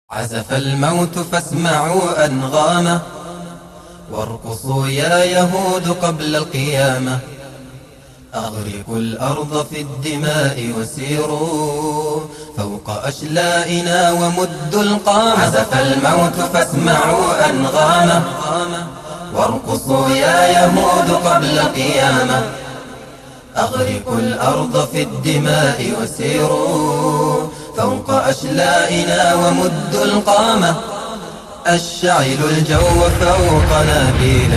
عزف الموت فاسمعوا أنغامه، وارقصوا يا يهود قبل القيامة. أغرقوا الأرض في الدماء وسيروا فوق أشلائنا ومدوا القامة. عزف الموت فاسمعوا أنغامه، وارقصوا يا يهود قبل القيامة. أغرقوا الأرض في الدماء وسيروا فوق أشلائنا ومدوا القامة. أشعلوا الجو فوق نابيل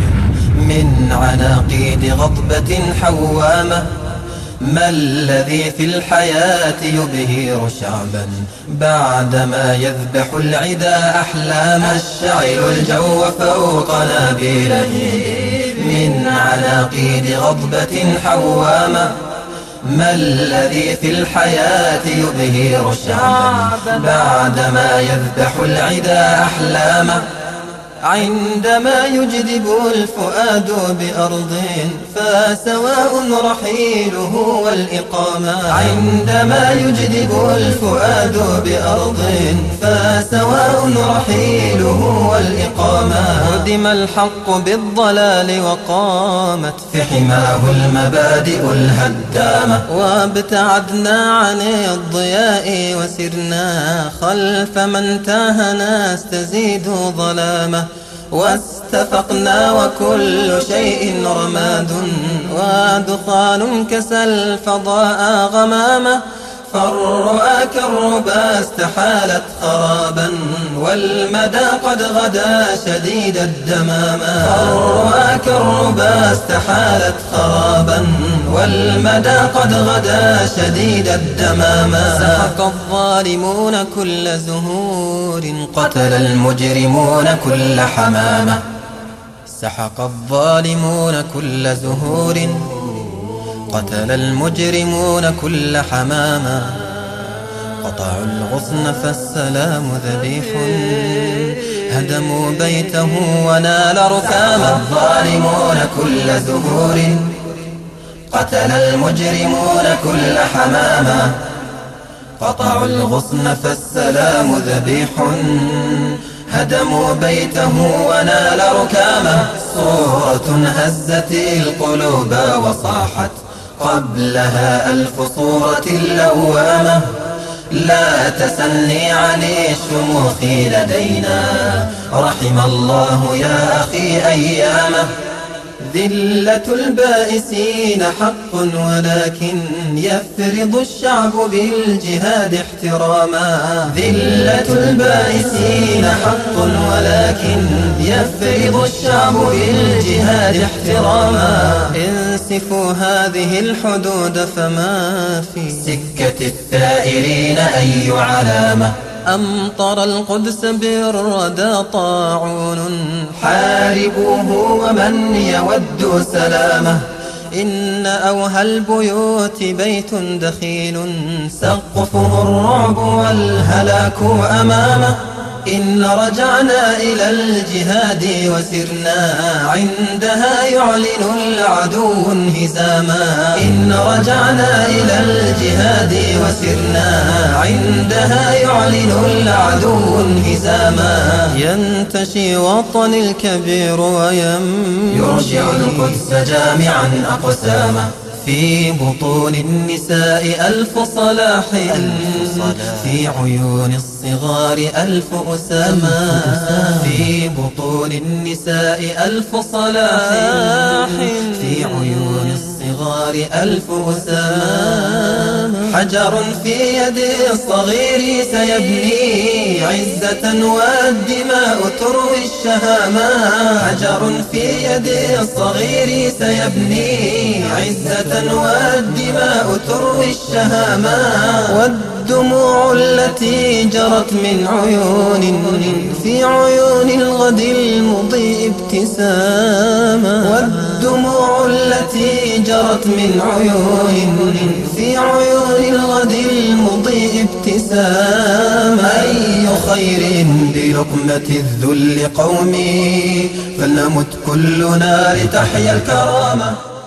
من عناقيد غضبة حوامة. ما الذي في الحياة يبهر شعبا بعدما يذبح العدا أحلاما؟ أشعلوا الجو فوق نابيل من عناقيد غضبة حوامة. ما الذي في الحياة يبهر شعبا بعدما يذبح العدا أحلاما؟ عندما يجدب الفؤاد بأرض فسواء رحيله والإقامة. عندما يجدب الفؤاد بأرض فسواء رحيله والإقامة. هدم الحق بالضلال وقامت في حماه المبادئ الهدامة. وابتعدنا عن الضياء وسرنا خلف من تاهنا استزيد ظلامة. واستفقنا وكل شيء رماد ودخان كسى الفضاء غمامة. فالرؤى كالربا استحالت خرابا والمدى قد غدا شديد الدمامة. فالرؤى كالربا استحالت خرابا والمدى قد غدا شديد الدمامة. سحق الظالمون كل زهور قتل المجرمون كل حمامة. سحق الظالمون كل زهور قتل المجرمون كل حمامة. قطعوا الغصن فالسلام ذبيح هدموا بيته ونال ركامة. الظالمون كل زهور قتل المجرمون كل حمامة. قطعوا الغصن فالسلام ذبيح هدموا بيته ونال ركامة. صورة هزت القلوب وصاحت قبلها ألف صورة لوامة. لا تسلني عن الشموخ لدينا رحم الله يا أخي أيامه. ذلة البائسين حق ولكن يفرض الشعب بالجهاد احتراما. ذلة البائسين حق ولكن يفرض الشعب بالجهاد احتراما. انسفوا هذه الحدود فما في سكة الثائرين أي علامة. أمطر القدس بالردى طاعون حاربوه ومن يود سلامه. إن أوهى البيوت بيت دخيل سقفه الرعب والهلاك أمامه. إن رجعنا إلى الجهاد وسرنا عندها يعلن العدو انهزاما. إن رجعنا إلى الجهاد وسرنا عندها يعلن العدو انهزاما. ينتشي وطن الكبير يرجع القدس جامعا أقسامه. في بطون النساء ألف صلاح في عيون الصغار ألف أسامة. في بطون النساء ألف صلاح في عيون الصغار ألف أسامة. حجر في يد الصغير سيبني عزة والدماء تروي الشهامة. حجر في يد الصغير سيبني عزة والدماء تروي الشهامة. والدموع التي جرت من عيون في عيون الغد المضيء ابتسامة. والدموع التي جرت من عيون في عيون الغد المضيء ابتسامة. أي خير بلقمة الذل قومي فلنمت كلنا لتحيا الكرامة.